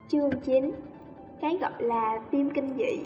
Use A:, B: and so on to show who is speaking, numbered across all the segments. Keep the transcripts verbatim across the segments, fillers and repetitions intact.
A: Chương chín. Cái gọi là phim kinh dị.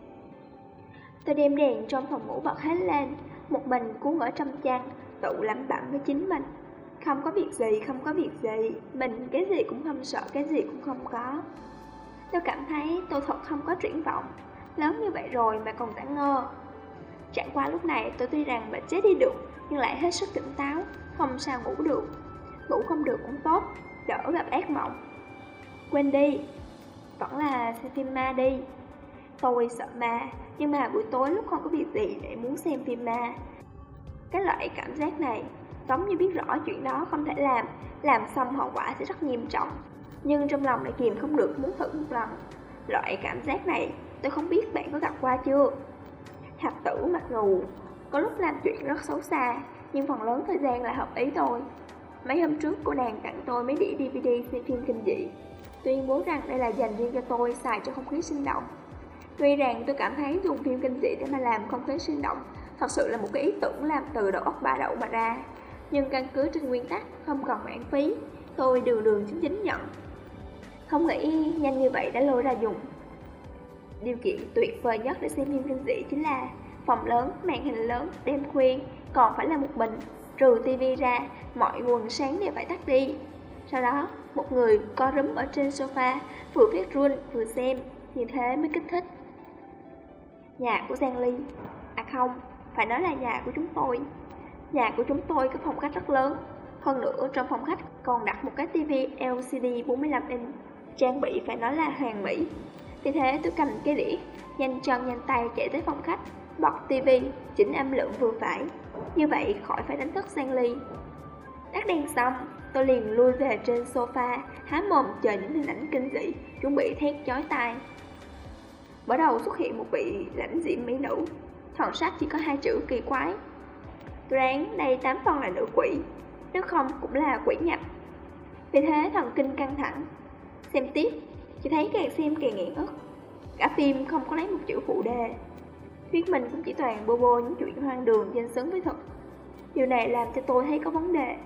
A: Tôi đem đèn trong phòng ngủ bật hết lên, một mình cuốn ở trong chăn, tự lẩm bẩm với chính mình. Không có việc gì, không có việc gì, mình cái gì cũng không sợ, cái gì cũng không có. Tôi cảm thấy tôi thật không có triển vọng, lớn như vậy rồi mà còn đã ngơ. Chẳng qua lúc này tôi tuy rằng bệnh chết đi được, nhưng lại hết sức tỉnh táo, không sao ngủ được. Ngủ không được cũng tốt, đỡ gặp ác mộng. Quên đi, vẫn là xem phim ma đi. Tôi sợ ma, nhưng mà buổi tối lúc không có việc gì để muốn xem phim ma. Cái loại cảm giác này giống như biết rõ chuyện đó không thể làm, làm xong hậu quả sẽ rất nghiêm trọng, nhưng trong lòng lại kìm không được muốn thử một lần. Loại cảm giác này tôi không biết bạn có gặp qua chưa. Thập tử mặc dù có lúc làm chuyện rất xấu xa, nhưng phần lớn thời gian là hợp ý tôi. Mấy hôm trước cô nàng tặng tôi mấy đĩa đê vê đê xem phim kinh dị, tuyên bố rằng đây là dành riêng cho tôi, xài cho không khí sinh động. Tuy rằng tôi cảm thấy dùng phim kinh dị để mà làm không khí sinh động thật sự là một cái ý tưởng làm từ đầu óc ba đậu mà ra, nhưng căn cứ trên nguyên tắc không cần lãng phí, tôi đường đường chính chính nhận. Không nghĩ nhanh như vậy đã lôi ra dùng. Điều kiện tuyệt vời nhất để xem phim kinh dị chính là phòng lớn, màn hình lớn, đêm khuya, còn phải là một mình. Trừ tivi ra, mọi nguồn sáng đều phải tắt đi. Sau đó, một người co rúm ở trên sofa, vừa viết run vừa xem, như thế mới kích thích. Nhà của Giang Ly, à không, phải nói là nhà của chúng tôi. Nhà của chúng tôi có phòng khách rất lớn, hơn nữa trong phòng khách còn đặt một cái tivi lờ xê đê bốn mươi lăm inch, trang bị phải nói là hoàn mỹ. Vì thế tôi cầm cái đĩa, nhanh chân nhanh tay chạy tới phòng khách, bật tivi, chỉnh âm lượng vừa phải, như vậy khỏi phải đánh thức Giang Ly. Tắt đèn xong, tôi liền lui về trên sofa, há mồm chờ những hình ảnh kinh dị, chuẩn bị thét chói tai. Bắt đầu xuất hiện một vị lãnh diễm mỹ nữ, thần sắc chỉ có hai chữ kỳ quái. Tôi đoán đây tám phần là nữ quỷ, nếu không cũng là quỷ nhập. Vì thế thần kinh căng thẳng. Xem tiếp, chỉ thấy càng xem càng nghiện ức. Cả phim không có lấy một chữ phụ đề, thuyết minh cũng chỉ toàn bô bô những chuyện hoang đường danh xứng với thật. Điều này làm cho tôi thấy có vấn đề.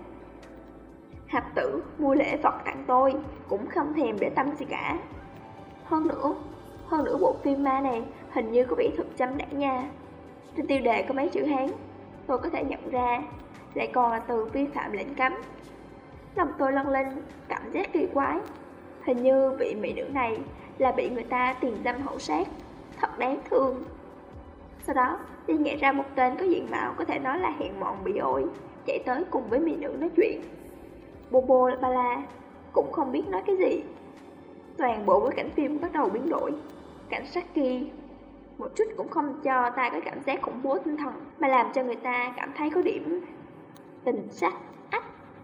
A: Hạp tử mua lễ vật tặng tôi cũng không thèm để tâm gì cả. Hơn nữa, hơn nữa bộ phim ma này hình như có vẻ thực châm đã nha. Trên tiêu đề có mấy chữ Hán, tôi có thể nhận ra, lại còn là từ vi phạm lệnh cấm. Lòng tôi lân lên cảm giác kỳ quái. Hình như vị mỹ nữ này là bị người ta tiền dâm hậu sát, thật đáng thương. Sau đó, đi nghĩ ra một tên có diện mạo có thể nói là hèn mọn bị ổi, chạy tới cùng với mỹ nữ nói chuyện. Bobo ba la cũng không biết nói cái gì. Toàn bộ bối cảnh phim bắt đầu biến đổi. Cảnh sát kia một chút cũng không cho ta có cảm giác khủng bố tinh thần, mà làm cho người ta cảm thấy có điểm tình sắc ách.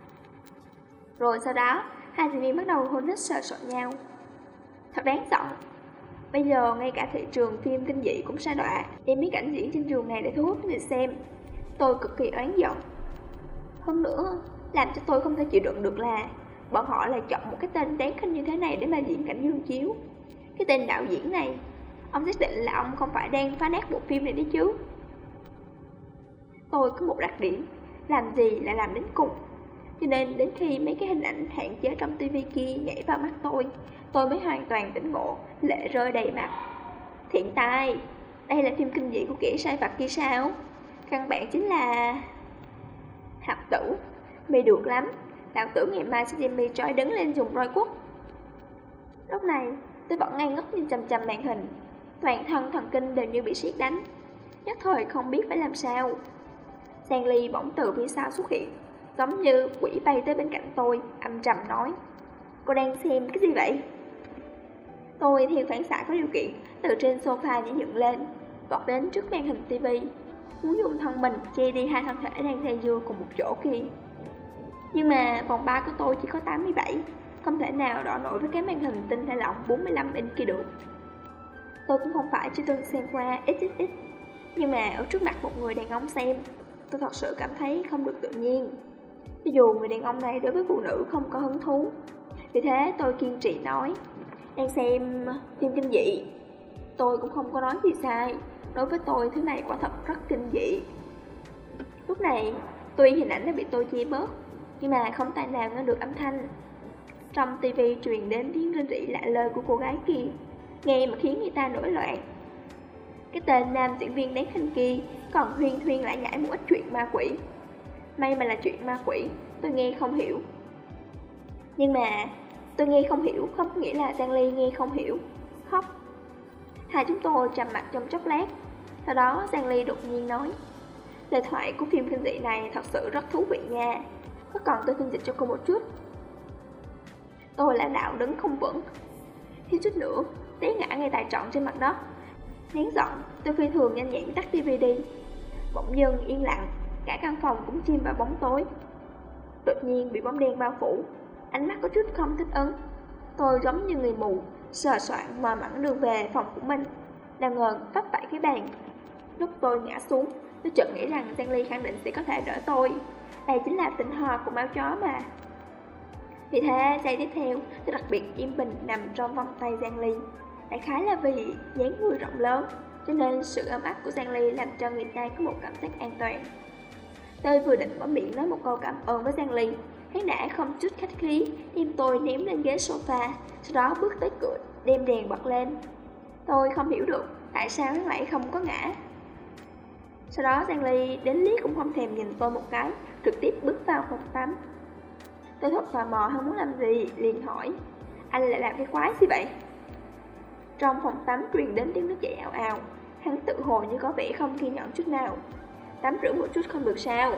A: Rồi sau đó, hai diễn viên bắt đầu hôn hít sờ soạn nhau. Thật đáng giận. Bây giờ ngay cả thị trường phim kinh dị cũng sa đọa, đem mấy cảnh diễn trên trường này để thu hút người xem. Tôi cực kỳ oán giận. Hơn nữa, làm cho tôi không thể chịu đựng được là bọn họ lại chọn một cái tên đáng khinh như thế này để mà diễn cảnh dương chiếu. Cái tên đạo diễn này, ông xác định là ông không phải đang phá nát bộ phim này đấy chứ. Tôi có một đặc điểm, làm gì là làm đến cùng. Cho nên đến khi mấy cái hình ảnh hạn chế trong tivi kia nhảy vào mắt tôi, tôi mới hoàn toàn tỉnh ngộ, lệ rơi đầy mặt. Thiện tai, đây là phim kinh dị của kẻ sai vặt kia sao? Căn bản chính là... Hạp tử, mày được lắm, đạo tử ngày mai sẽ đem mày trói đứng lên dùng roi quất. Lúc này, tôi vẫn ngay ngất nhìn chằm chằm màn hình, toàn thân thần kinh đều như bị siết đánh, nhất thời không biết phải làm sao. Giang Ly bỗng từ phía sau xuất hiện, giống như quỷ bay tới bên cạnh tôi, âm trầm nói: Cô đang xem cái gì vậy? Tôi theo phản xạ có điều kiện, từ trên sofa nhảy dựng lên, vọt đến trước màn hình tivi, muốn dùng thân mình che đi hai thân thể đang dây dưa cùng một chỗ kia. Nhưng mà vòng ba của tôi chỉ có tám mươi bảy, không thể nào đọ nổi với cái màn hình tinh thể lỏng bốn mươi lăm inch kia được. Tôi cũng không phải chưa từng xem qua ích ích ích, nhưng mà ở trước mặt một người đàn ông xem, tôi thật sự cảm thấy không được tự nhiên. Cho dù người đàn ông này đối với phụ nữ không có hứng thú. Vì thế tôi kiên trì nói: Đang xem phim kinh dị. Tôi cũng không có nói gì sai, đối với tôi thứ này quả thật rất kinh dị. Lúc này tuy hình ảnh đã bị tôi che bớt, nhưng mà không tài nào nghe được âm thanh. Trong tivi truyền đến tiếng rên rỉ lạ lơi của cô gái kia, nghe mà khiến người ta nổi loạn. Cái tên nam diễn viên đáng khinh kia còn huyên thuyên lại nhảy một ít chuyện ma quỷ. May mà là chuyện ma quỷ, tôi nghe không hiểu. Nhưng mà tôi nghe không hiểu không có nghĩa là Giang Ly nghe không hiểu. Khóc. Hai chúng tôi trầm mặt trong chốc lát. Sau đó Giang Ly đột nhiên nói: lời thoại của phim kinh dị này thật sự rất thú vị nha. Có cần tôi phiên dịch cho cô một chút? Tôi lảo đảo đứng không vững, thiếu chút nữa té ngã ngay tại trọn trên mặt đất. Nén giận, tôi phi thường nhanh nhẹn tắt tivi đi. Bỗng dưng yên lặng, cả căn phòng cũng chìm vào bóng tối. Đột nhiên bị bóng đen bao phủ, ánh mắt có chút không thích ứng. Tôi giống như người mù, sờ soạn mò mẫm đường về phòng của mình. Nào ngờ vấp phải cái bàn. Lúc tôi ngã xuống, tôi chợt nghĩ rằng Giang Ly khẳng định sẽ có thể đỡ tôi. Đây chính là tình hòa của máu chó mà. Vì thế, giây tiếp theo, tôi đặc biệt im bình nằm trong vòng tay Giang Ly. Đại khái là vì dáng người rộng lớn, cho nên sự ấm áp của Giang Ly làm cho người ta có một cảm giác an toàn. Tôi vừa định mở miệng nói một câu cảm ơn với Giang Ly, hắn đã không chút khách khí đem tôi ném lên ghế sofa, sau đó bước tới cửa đem đèn bật lên. Tôi không hiểu được tại sao hắn lại không có ngã. Sau đó Giang Ly đến liếc cũng không thèm nhìn tôi một cái, trực tiếp bước vào phòng tắm. Tôi thật tò mò hắn muốn làm gì, liền hỏi: anh lại làm cái quái gì vậy? Trong phòng tắm truyền đến tiếng nước chảy ào ào. Hắn tự hồ như có vẻ không kiên nhẫn chút nào. Tắm rửa một chút không được sao?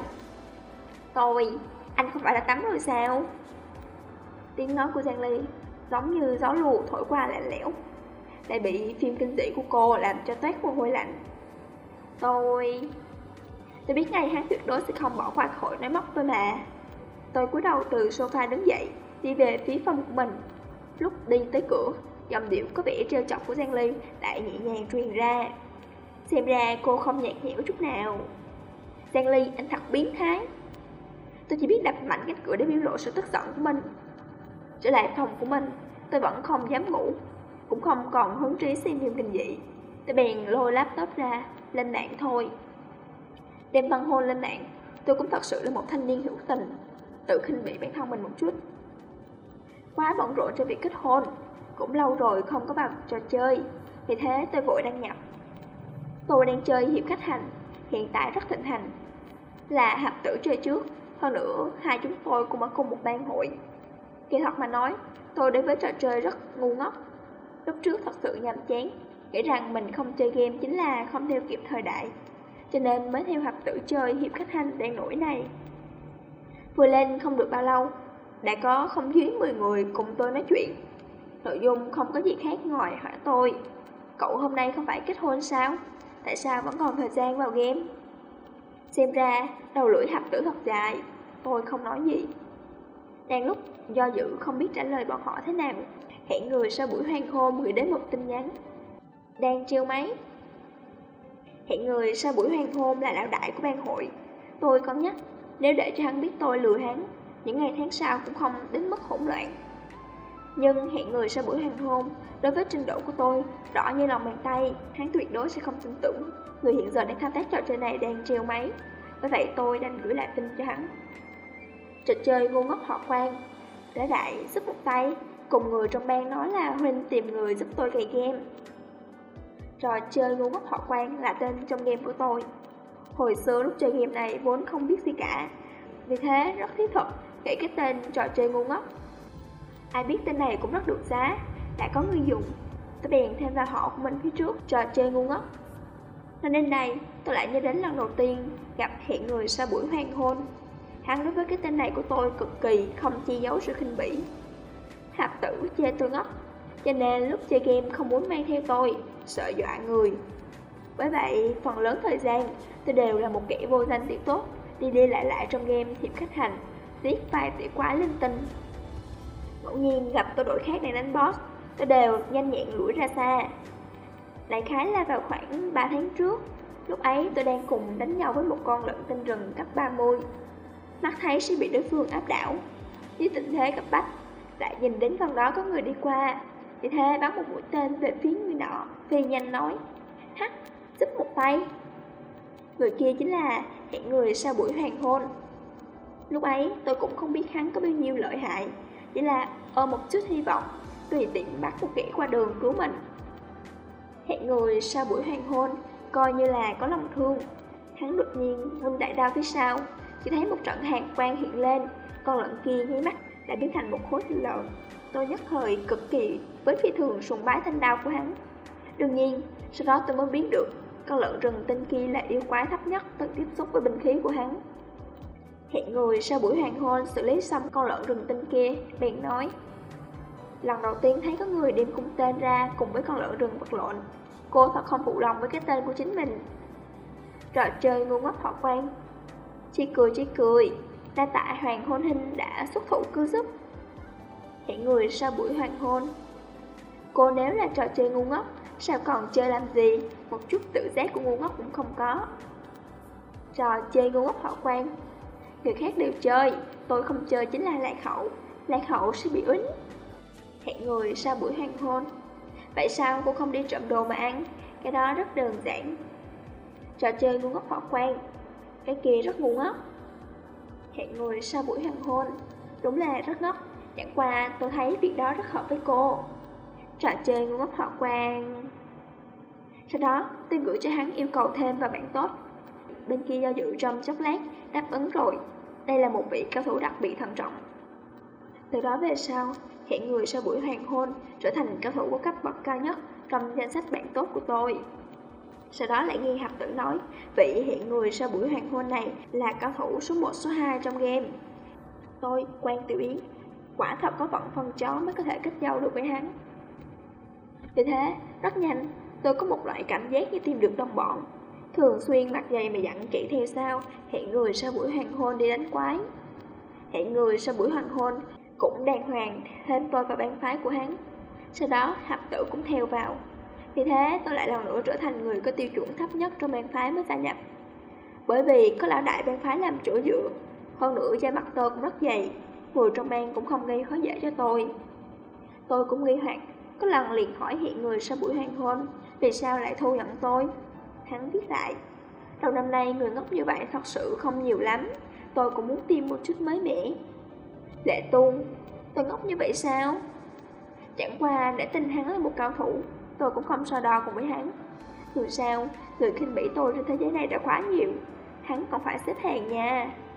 A: Tôi, anh không phải là tắm rồi sao? Tiếng nói của Giang Ly giống như gió lùa thổi qua lạnh lẽo, lại bị phim kinh dị của cô làm cho toát mồ hôi lạnh. Tôi... Tôi biết ngay hắn tuyệt đối sẽ không bỏ qua khỏi nói móc tôi mà. Tôi cúi đầu từ sofa đứng dậy, đi về phía phòng của mình. Lúc đi tới cửa, giọng điệu có vẻ trêu chọc của Giang Ly lại nhẹ nhàng truyền ra. Xem ra cô không nhạt nhẽo chút nào. Giang Ly, anh thật biến thái. Tôi chỉ biết đập mạnh cánh cửa để biểu lộ sự tức giận của mình. Trở lại phòng của mình, tôi vẫn không dám ngủ, cũng không còn hứng trí xem phim kinh dị. Tôi bèn lôi laptop ra, lên mạng thôi. Đem tân hôn lên mạng, tôi cũng thật sự là một thanh niên hữu tình, tự khinh bỉ bản thân mình một chút. Quá bận rộn cho việc kết hôn, cũng lâu rồi không có vào trò chơi, vì thế tôi vội đăng nhập. Tôi đang chơi hiệp khách hành, hiện tại rất thịnh hành. Là hạt tử chơi trước, hơn nữa hai chúng tôi cùng ở cùng một ban hội. Kỳ thật mà nói, tôi đối với trò chơi rất ngu ngốc. Lúc trước thật sự nhàm chán, nghĩ rằng mình không chơi game chính là không theo kịp thời đại, cho nên mới theo hạt tử chơi hiệp khách hành đang nổi này. Vừa lên không được bao lâu, đã có không dưới mười người cùng tôi nói chuyện. Nội dung không có gì khác ngoài hỏi tôi: cậu hôm nay không phải kết hôn sao? Tại sao vẫn còn thời gian vào game? Xem ra đầu lưỡi hạt tử thật dài. Tôi không nói gì. Đang lúc do dự không biết trả lời bọn họ thế nào, hẹn người sau buổi hoan hôn gửi đến một tin nhắn: đang treo máy. Hẹn người sau buổi hoan hôn là lão đại của ban hội. Tôi cân nhắc, nếu để cho hắn biết tôi lừa hắn, những ngày tháng sau cũng không đến mức hỗn loạn. Nhưng hẹn người sau buổi hoan hôn, đối với trình độ của tôi rõ như lòng bàn tay, hắn tuyệt đối sẽ không tin tưởng người hiện giờ đang thao tác trò chơi này đang treo máy. Bởi vậy tôi đành gửi lại tin cho hắn: trò chơi ngu ngốc họ Quan, lão đại giúp một tay, cùng người trong ban nói là huynh tìm người giúp tôi cày game. Trò chơi ngu ngốc họ Quan là tên trong game của tôi. Hồi xưa lúc chơi game này vốn không biết gì cả, vì thế rất thiết thực nghĩ cái tên trò chơi ngu ngốc. Ai biết tên này cũng rất được giá, đã có người dùng. Tôi bèn thêm vào họ của mình phía trước trò chơi ngu ngốc. Nên đến đây tôi lại nhớ đến lần đầu tiên gặp hẹn người sau buổi hoan hôn. Hắn đối với cái tên này của tôi cực kỳ không che giấu sự khinh bỉ. Hạt tử chê tôi ngốc, cho nên lúc chơi game không muốn mang theo tôi, sợ dọa người. Bởi vậy phần lớn thời gian tôi đều là một kẻ vô danh tiểu tốt, đi đi lại lại trong game hiệp khách hành, viết vài tỉa quái linh tinh. Ngẫu nhiên gặp tôi đội khác đang đánh boss, tôi đều nhanh nhẹn lủi ra xa. Đại khái là vào khoảng ba tháng trước, lúc ấy tôi đang cùng đánh nhau với một con lợn tinh rừng cấp ba mươi. Mắt thấy sẽ bị đối phương áp đảo, dưới tình thế cấp bách, lại nhìn đến gần đó có người đi qua, vì thế bắn một mũi tên về phía người nọ, phi nhanh nói: hắc, giúp một tay. Người kia chính là hẹn người sau buổi hoàng hôn. Lúc ấy tôi cũng không biết hắn có bao nhiêu lợi hại, chỉ là ôm một chút hy vọng, tùy tiện bắt một kẻ qua đường cứu mình. Hẹn người sau buổi hoàng hôn, coi như là có lòng thương. Hắn đột nhiên ngưng đại đao phía sau, chỉ thấy một trận hàn quang hiện lên, con lợn kia nháy mắt đã biến thành một khối thịt lợn. Tôi nhất thời cực kỳ với phi thường sùng bái thanh đao của hắn. Đương nhiên, sau đó tôi mới biết được con lợn rừng tên kia là yêu quái thấp nhất từng tiếp xúc với binh khí của hắn. Hẹn người sau buổi hoàng hôn xử lý xong con lợn rừng tên kia, bèn nói: lần đầu tiên thấy có người đem cung tên ra cùng với con lợn rừng vật lộn, cô thật không phụ lòng với cái tên của chính mình. Trò chơi ngu ngốc họ Quan. Chỉ cười chỉ cười, đa tạ hoàng hôn hình đã xuất thủ cứu giúp. Hẹn người sau buổi hoàng hôn. Cô nếu là trò chơi ngu ngốc, sao còn chơi làm gì, một chút tự giác của ngu ngốc cũng không có. Trò chơi ngu ngốc họ Quan. Người khác đều chơi, tôi không chơi chính là lạc hậu, lạc hậu sẽ bị uýnh. Hẹn người sau buổi hoàng hôn. Vậy sao cô không đi trộm đồ mà ăn? Cái đó rất đơn giản. Trò chơi ngu ngốc họ Quan. Cái kia rất ngu ngốc. Hẹn người sau buổi hoàng hôn. Đúng là rất ngốc, chẳng qua tôi thấy việc đó rất hợp với cô. Trò chơi ngu ngốc họ Quan. Sau đó tôi gửi cho hắn yêu cầu thêm vào bản tốt. Bên kia do dự trong chốc lát, đáp ứng rồi. Đây là một vị cao thủ đặc biệt thận trọng. Từ đó về sau, hẹn người sau buổi hoàng hôn trở thành cao thủ có cấp bậc cao nhất trong danh sách bản tốt của tôi. Sau đó lại nghe Hạp Tử nói, vị hẹn người sau buổi hoàng hôn này là cao thủ số một số hai trong game. Tôi, Quan Tiểu Yến, quả thật có vận phân chó mới có thể kết giao được với hắn. Vì thế, rất nhanh, tôi có một loại cảm giác như tìm được đồng bọn. Thường xuyên mặc giày mà dặn kỹ theo sau, hẹn người sau buổi hoàng hôn đi đánh quái. Hẹn người sau buổi hoàng hôn cũng đàng hoàng thêm tôi vào bang phái của hắn. Sau đó Hạp Tử cũng theo vào. Vì thế tôi lại lần nữa trở thành người có tiêu chuẩn thấp nhất trong bang phái mới gia nhập. Bởi vì có lão đại bang phái làm chỗ dựa, hơn nữa da mặt tôi cũng rất dày, người trong bang cũng không gây khó dễ cho tôi. Tôi cũng nghi hoặc, có lần liền hỏi hẹn người sau buổi hoàng hôn, vì sao lại thu nhận tôi? Hắn viết lại, đầu năm nay người ngốc như vậy thật sự không nhiều lắm, tôi cũng muốn tìm một chút mới mẻ. Lệ Tuôn, tôi ngốc như vậy sao? Chẳng qua để tin hắn là một cao thủ, tôi cũng không so đo cùng với hắn. Dù sao, người khinh bỉ tôi trên thế giới này đã quá nhiều, hắn còn phải xếp hàng nha.